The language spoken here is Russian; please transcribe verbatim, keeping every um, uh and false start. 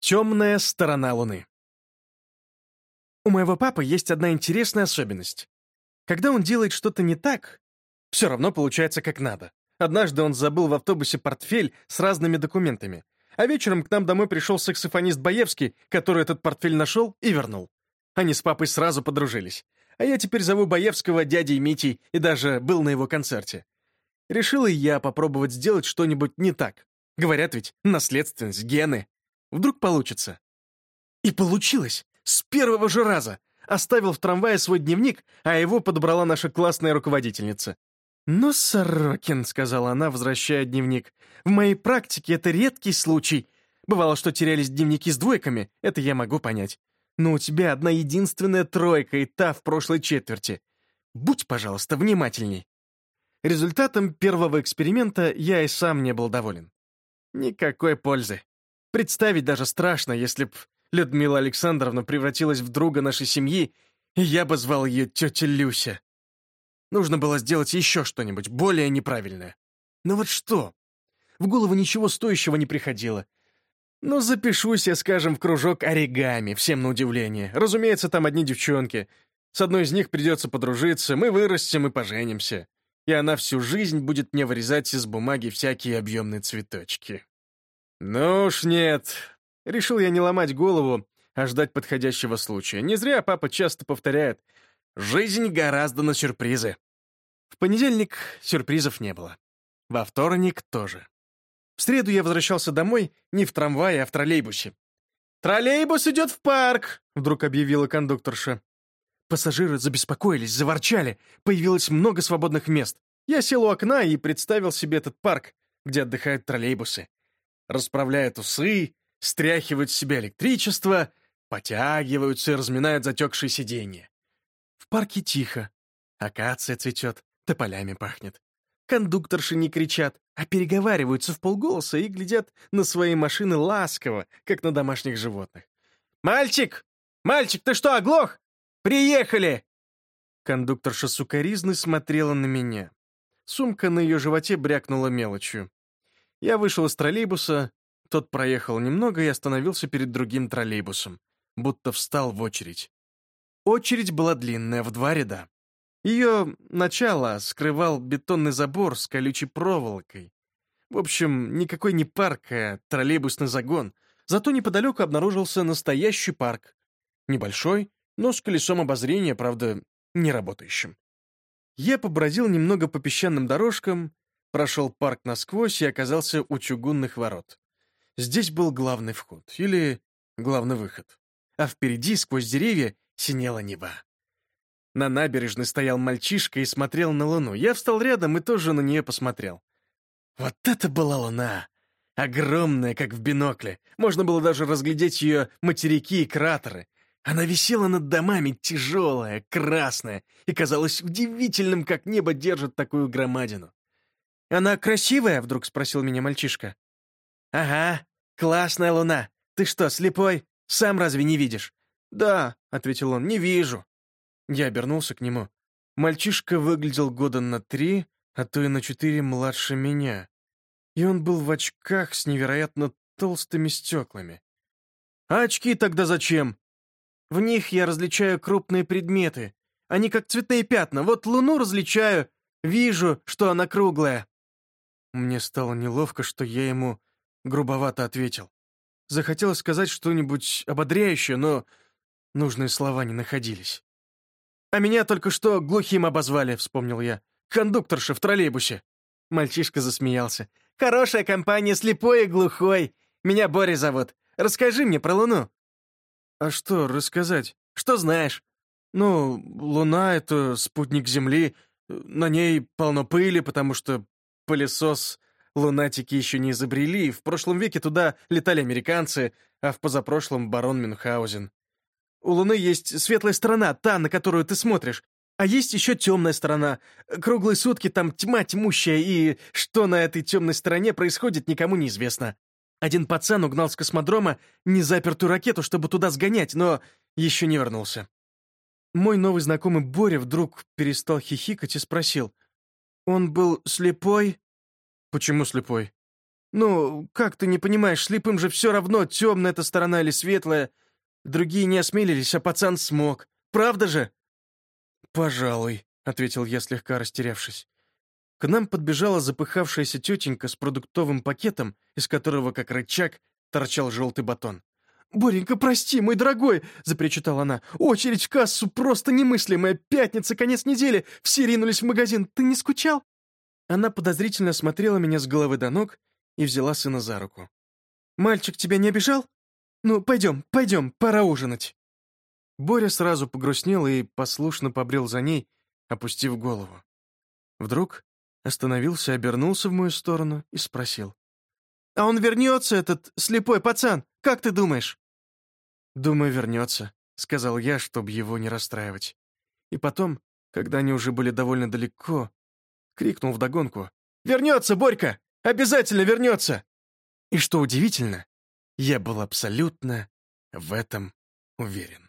Темная сторона Луны. У моего папы есть одна интересная особенность. Когда он делает что-то не так, все равно получается как надо. Однажды он забыл в автобусе портфель с разными документами, а вечером к нам домой пришел саксофонист Баевский, который этот портфель нашел и вернул. Они с папой сразу подружились. А я теперь зову Баевского дядей Митей и даже был на его концерте. Решил и я попробовать сделать что-нибудь не так. Говорят ведь, наследственность, гены. Вдруг получится. И получилось! С первого же раза! Оставил в трамвае свой дневник, а его подобрала наша классная руководительница. «Ну, Сорокин», — сказала она, возвращая дневник, «в моей практике это редкий случай. Бывало, что терялись дневники с двойками, это я могу понять. Но у тебя одна единственная тройка, и та в прошлой четверти. Будь, пожалуйста, внимательней». Результатом первого эксперимента я и сам не был доволен. Никакой пользы. Представить даже страшно, если б Людмила Александровна превратилась в друга нашей семьи, и я бы звал ее тетя Люся. Нужно было сделать еще что-нибудь более неправильное. Но вот что? В голову ничего стоящего не приходило. Ну, запишусь я, скажем, в кружок оригами, всем на удивление. Разумеется, там одни девчонки. С одной из них придется подружиться, мы вырастем и поженимся. И она всю жизнь будет мне вырезать из бумаги всякие объемные цветочки. Ну уж нет. Решил я не ломать голову, а ждать подходящего случая. Не зря папа часто повторяет: «Жизнь гораздо на сюрпризы». В понедельник сюрпризов не было. Во вторник тоже. В среду я возвращался домой не в трамвае, а в троллейбусе. «Троллейбус идет в парк!» — вдруг объявила кондукторша. Пассажиры забеспокоились, заворчали. Появилось много свободных мест. Я сел у окна и представил себе этот парк, где отдыхают троллейбусы. Расправляют усы, стряхивают с себя электричество, потягиваются и разминают затекшие сиденья. В парке тихо. Акация цветет, тополями пахнет. Кондукторши не кричат, а переговариваются вполголоса и глядят на свои машины ласково, как на домашних животных. «Мальчик! Мальчик, ты что, оглох? Приехали!» Кондукторша сукоризны смотрела на меня. Сумка на ее животе брякнула мелочью. Я вышел из троллейбуса, тот проехал немного и остановился перед другим троллейбусом, будто встал в очередь. Очередь была длинная, в два ряда. Ее начало скрывал бетонный забор с колючей проволокой. В общем, никакой не парк, а троллейбусный загон. Зато неподалеку обнаружился настоящий парк. Небольшой, но с колесом обозрения, правда, не работающим. Я побродил немного по песчаным дорожкам, прошел парк насквозь и оказался у чугунных ворот. Здесь был главный вход, или главный выход. А впереди, сквозь деревья, синело небо. На набережной стоял мальчишка и смотрел на луну. Я встал рядом и тоже на нее посмотрел. Вот это была луна! Огромная, как в бинокле. Можно было даже разглядеть ее материки и кратеры. Она висела над домами, тяжелая, красная, и казалось удивительным, как небо держит такую громадину. «Она красивая?» — вдруг спросил меня мальчишка. «Ага, классная луна. Ты что, слепой? Сам разве не видишь?» «Да», — ответил он, — «не вижу». Я обернулся к нему. Мальчишка выглядел года на три, а то и на четыре младше меня. И он был в очках с невероятно толстыми стеклами. «А очки тогда зачем?» «В них я различаю крупные предметы. Они как цветные пятна. Вот луну различаю, вижу, что она круглая». Мне стало неловко, что я ему грубовато ответил. Захотелось сказать что-нибудь ободряющее, но нужные слова не находились. «А меня только что глухим обозвали», — вспомнил я. «Кондукторша в троллейбусе». Мальчишка засмеялся. «Хорошая компания, слепой и глухой. Меня Боря зовут. Расскажи мне про Луну». «А что рассказать? Что знаешь?» «Ну, Луна — это спутник Земли. На ней полно пыли, потому что пылесос лунатики еще не изобрели. В прошлом веке туда летали американцы, а в позапрошлом — барон Мюнхгаузен. У Луны есть светлая сторона, та, на которую ты смотришь. А есть еще темная сторона. Круглые сутки там тьма тьмущая, и что на этой темной стороне происходит, никому не известно. Один пацан угнал с космодрома незапертую ракету, чтобы туда сгонять, но еще не вернулся». Мой новый знакомый Боря вдруг перестал хихикать и спросил. «Он был слепой?» «Почему слепой?» Ну, как ты не понимаешь, слепым же все равно, темная эта сторона или светлая. Другие не осмелились, а пацан смог. Правда же?» «Пожалуй», — ответил я, слегка растерявшись. К нам подбежала запыхавшаяся тетенька с продуктовым пакетом, из которого, как рычаг, торчал желтый батон. «Боренька, прости, мой дорогой!» — запричитала она. «Очередь в кассу просто немыслимая! Пятница, конец недели! Все ринулись в магазин! Ты не скучал?» Она подозрительно смотрела меня с головы до ног и взяла сына за руку. «Мальчик тебя не обижал? Ну, пойдем, пойдем, пора ужинать!» Боря сразу погрустнел и послушно побрел за ней, опустив голову. Вдруг остановился, обернулся в мою сторону и спросил. «А он вернется, этот слепой пацан? Как ты думаешь?» «Думаю, вернется», — сказал я, чтобы его не расстраивать. И потом, когда они уже были довольно далеко, крикнул вдогонку. «Вернется, Борька! Обязательно вернется!» И что удивительно, я был абсолютно в этом уверен.